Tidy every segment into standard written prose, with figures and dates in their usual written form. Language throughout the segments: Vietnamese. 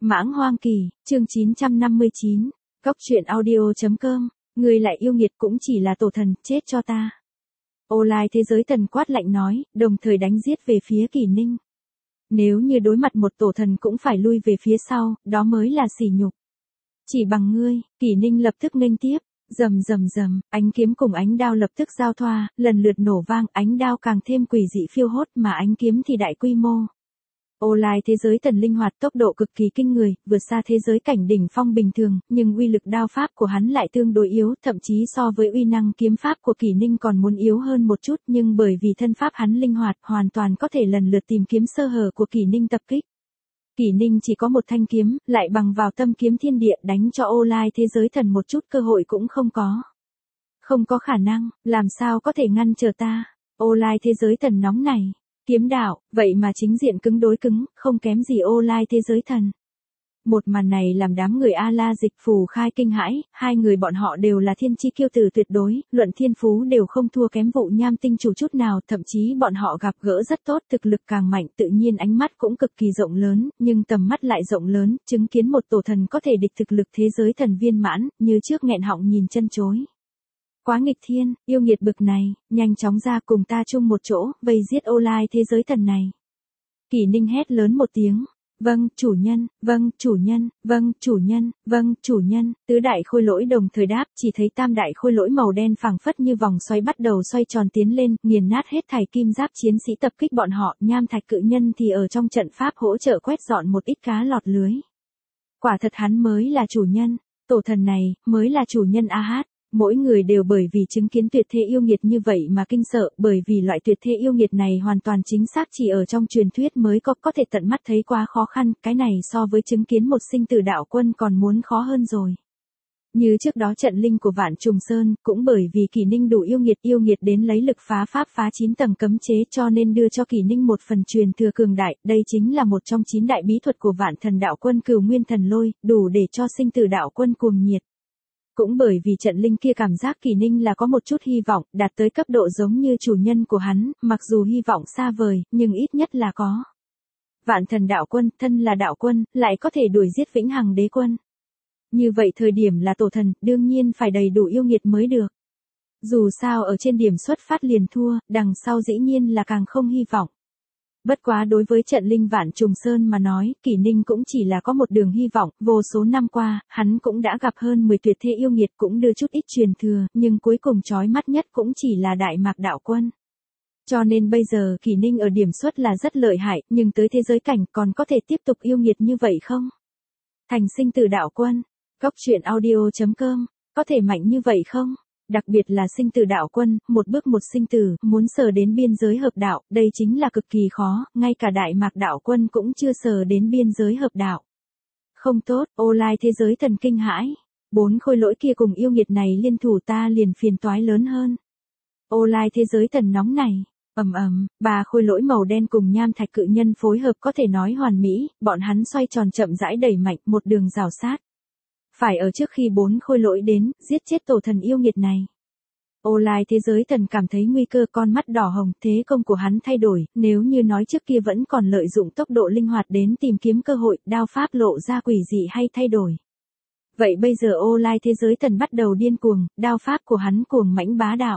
Mãng Hoang Kỳ, chương 959, Cốc truyện audio.com, người lại yêu nghiệt cũng chỉ là tổ thần, chết cho ta. Ô Lai thế giới thần quát lạnh nói, đồng thời đánh giết về phía Kỷ Ninh. Nếu như đối mặt một tổ thần cũng phải lui về phía sau, đó mới là sỉ nhục. Chỉ bằng ngươi, Kỷ Ninh lập tức nghênh tiếp, rầm rầm rầm, ánh kiếm cùng ánh đao lập tức giao thoa, lần lượt nổ vang, ánh đao càng thêm quỷ dị phiêu hốt mà ánh kiếm thì đại quy mô. Ô Lai thế giới thần linh hoạt tốc độ cực kỳ kinh người, vượt xa thế giới cảnh đỉnh phong bình thường, nhưng uy lực đao pháp của hắn lại tương đối yếu, thậm chí so với uy năng kiếm pháp của Kỷ Ninh còn muốn yếu hơn một chút, nhưng bởi vì thân pháp hắn linh hoạt, hoàn toàn có thể lần lượt tìm kiếm sơ hở của Kỷ Ninh tập kích. Kỷ Ninh chỉ có một thanh kiếm, lại bằng vào tâm kiếm thiên địa đánh cho Ô Lai thế giới thần một chút cơ hội cũng không có. Không có khả năng, làm sao có thể ngăn trở ta? Ô Lai thế giới thần nóng này. Kiếm đạo, vậy mà chính diện cứng đối cứng, không kém gì Ô Lai thế giới thần. Một màn này làm đám người A-la dịch phù khai kinh hãi, hai người bọn họ đều là thiên chi kiêu tử tuyệt đối, luận thiên phú đều không thua kém Vụ Nham tinh chủ chút nào, thậm chí bọn họ gặp gỡ rất tốt, thực lực càng mạnh, tự nhiên ánh mắt cũng cực kỳ rộng lớn, nhưng tầm mắt lại rộng lớn, chứng kiến một tổ thần có thể địch thực lực thế giới thần viên mãn, như trước nghẹn họng nhìn chân chối. Quá nghịch thiên, yêu nghiệt bực này, nhanh chóng ra cùng ta chung một chỗ, vây giết Ô Lai thế giới thần này. Kỷ Ninh hét lớn một tiếng, vâng, chủ nhân, vâng, chủ nhân, vâng, chủ nhân, vâng, chủ nhân, tứ đại khôi lỗi đồng thời đáp, chỉ thấy tam đại khôi lỗi màu đen phảng phất như vòng xoay bắt đầu xoay tròn tiến lên, nghiền nát hết thảy kim giáp chiến sĩ tập kích bọn họ, nham thạch cự nhân thì ở trong trận pháp hỗ trợ quét dọn một ít cá lọt lưới. Quả thật hắn mới là chủ nhân, tổ thần này, mới là chủ nhân a hát. Mỗi người đều bởi vì chứng kiến tuyệt thế yêu nghiệt như vậy mà kinh sợ, bởi vì loại tuyệt thế yêu nghiệt này hoàn toàn chính xác chỉ ở trong truyền thuyết mới có thể tận mắt thấy, quá khó khăn, cái này so với chứng kiến một sinh tử đạo quân còn muốn khó hơn rồi. Như trước đó trận linh của Vạn Trùng Sơn, cũng bởi vì Kỷ Ninh đủ yêu nghiệt đến lấy lực phá pháp phá 9 tầng cấm chế cho nên đưa cho Kỷ Ninh một phần truyền thừa cường đại, đây chính là một trong 9 đại bí thuật của Vạn Thần Đạo Quân Cửu Nguyên Thần Lôi, đủ để cho sinh tử đạo quân cuồng nhiệt. Cũng bởi vì trận linh kia cảm giác Kỷ Ninh là có một chút hy vọng, đạt tới cấp độ giống như chủ nhân của hắn, mặc dù hy vọng xa vời, nhưng ít nhất là có. Vạn Thần Đạo Quân, thân là đạo quân, lại có thể đuổi giết Vĩnh Hằng Đế Quân. Như vậy thời điểm là tổ thần, đương nhiên phải đầy đủ yêu nghiệt mới được. Dù sao ở trên điểm xuất phát liền thua, đằng sau dĩ nhiên là càng không hy vọng. Bất quá đối với trận linh Vạn Trùng Sơn mà nói, Kỷ Ninh cũng chỉ là có một đường hy vọng, vô số năm qua, hắn cũng đã gặp hơn 10 tuyệt thế yêu nghiệt cũng đưa chút ít truyền thừa, nhưng cuối cùng chói mắt nhất cũng chỉ là Đại Mạc Đạo Quân. Cho nên bây giờ Kỷ Ninh ở điểm xuất là rất lợi hại, nhưng tới thế giới cảnh còn có thể tiếp tục yêu nghiệt như vậy không? Thành sinh tử đạo quân, Cốc truyện audio.com, có thể mạnh như vậy không? Đặc biệt là sinh tử đạo quân, một bước một sinh tử, muốn sờ đến biên giới hợp đạo, đây chính là cực kỳ khó, ngay cả Đại Mạc Đạo Quân cũng chưa sờ đến biên giới hợp đạo. Không tốt, Ô Lai thế giới thần kinh hãi. 4 khôi lỗi kia cùng yêu nghiệt này liên thủ ta liền phiền toái lớn hơn. Ô Lai thế giới thần nóng này. Ba khôi lỗi màu đen cùng nham thạch cự nhân phối hợp có thể nói hoàn mỹ, bọn hắn xoay tròn chậm rãi đẩy mạnh một đường rào sát. Phải ở trước khi 4 khôi lỗi đến, giết chết tổ thần yêu nghiệt này. Ô Lai thế giới thần cảm thấy nguy cơ, con mắt đỏ hồng, thế công của hắn thay đổi, nếu như nói trước kia vẫn còn lợi dụng tốc độ linh hoạt đến tìm kiếm cơ hội, đao pháp lộ ra quỷ dị hay thay đổi. Vậy bây giờ Ô Lai thế giới thần bắt đầu điên cuồng, đao pháp của hắn cuồng mãnh bá đạo.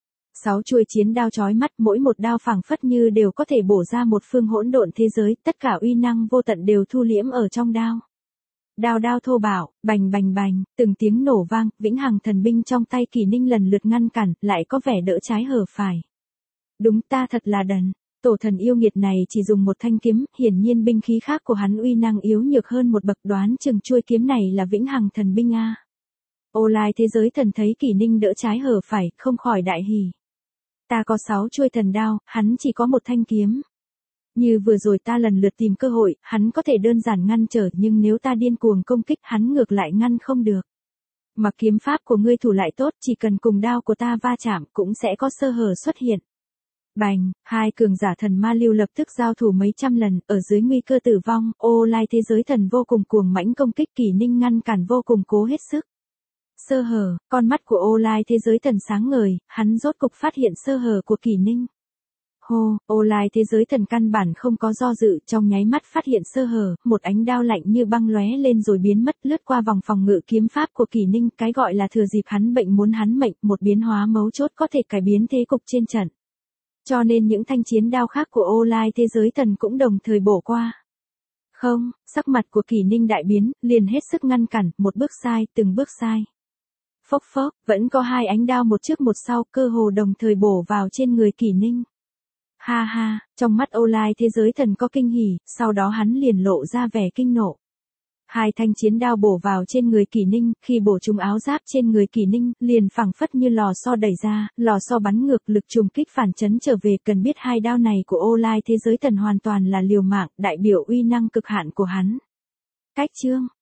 6 chuôi chiến đao chói mắt, mỗi một đao phảng phất như đều có thể bổ ra một phương hỗn độn thế giới, tất cả uy năng vô tận đều thu liễm ở trong đao. Đao thô bạo, bành bành bành, từng tiếng nổ vang, Vĩnh Hằng thần binh trong tay Kỷ Ninh lần lượt ngăn cản, lại có vẻ đỡ trái hở phải. Đúng, ta thật là đần, tổ thần yêu nghiệt này chỉ dùng một thanh kiếm, hiển nhiên binh khí khác của hắn uy năng yếu nhược hơn một bậc, đoán chừng chuôi kiếm này là Vĩnh Hằng thần binh a. Ô Lai thế giới thần thấy Kỷ Ninh đỡ trái hở phải, không khỏi đại hỉ. Ta có 6 chuôi thần đao, hắn chỉ có một thanh kiếm. Như vừa rồi ta lần lượt tìm cơ hội, hắn có thể đơn giản ngăn trở, nhưng nếu ta điên cuồng công kích, hắn ngược lại ngăn không được. Mà kiếm pháp của ngươi thủ lại tốt, chỉ cần cùng đao của ta va chạm, cũng sẽ có sơ hở xuất hiện. Bành, hai cường giả thần ma lưu lập tức giao thủ mấy trăm lần, ở dưới nguy cơ tử vong, Ô Lai thế giới thần vô cùng cuồng mãnh công kích, Kỷ Ninh ngăn cản vô cùng cố hết sức. Sơ hở, con mắt của Ô Lai thế giới thần sáng ngời, hắn rốt cục phát hiện sơ hở của Kỷ Ninh. Hô, Ô Lai thế giới thần căn bản không có do dự, trong nháy mắt phát hiện sơ hở, một ánh đao lạnh như băng lóe lên rồi biến mất, lướt qua vòng phòng ngự kiếm pháp của Kỷ Ninh, cái gọi là thừa dịp hắn bệnh muốn hắn mệnh, một biến hóa mấu chốt có thể cải biến thế cục trên trận. Cho nên những thanh chiến đao khác của Ô Lai thế giới thần cũng đồng thời bổ qua. Không, sắc mặt của Kỷ Ninh đại biến, liền hết sức ngăn cản, một bước sai, từng bước sai. Phốc phốc, vẫn có hai ánh đao một trước một sau, cơ hồ đồng thời bổ vào trên người Kỷ Ninh. Ha ha, trong mắt Ô Lai thế giới thần có kinh hỉ, sau đó hắn liền lộ ra vẻ kinh nộ. Hai thanh chiến đao bổ vào trên người Kỷ Ninh, khi bổ trúng áo giáp trên người Kỷ Ninh, liền phẳng phất như lò xo đẩy ra, lò xo bắn ngược, lực trùng kích phản chấn trở về. Cần biết hai đao này của Ô Lai thế giới thần hoàn toàn là liều mạng, đại biểu uy năng cực hạn của hắn. Cách chương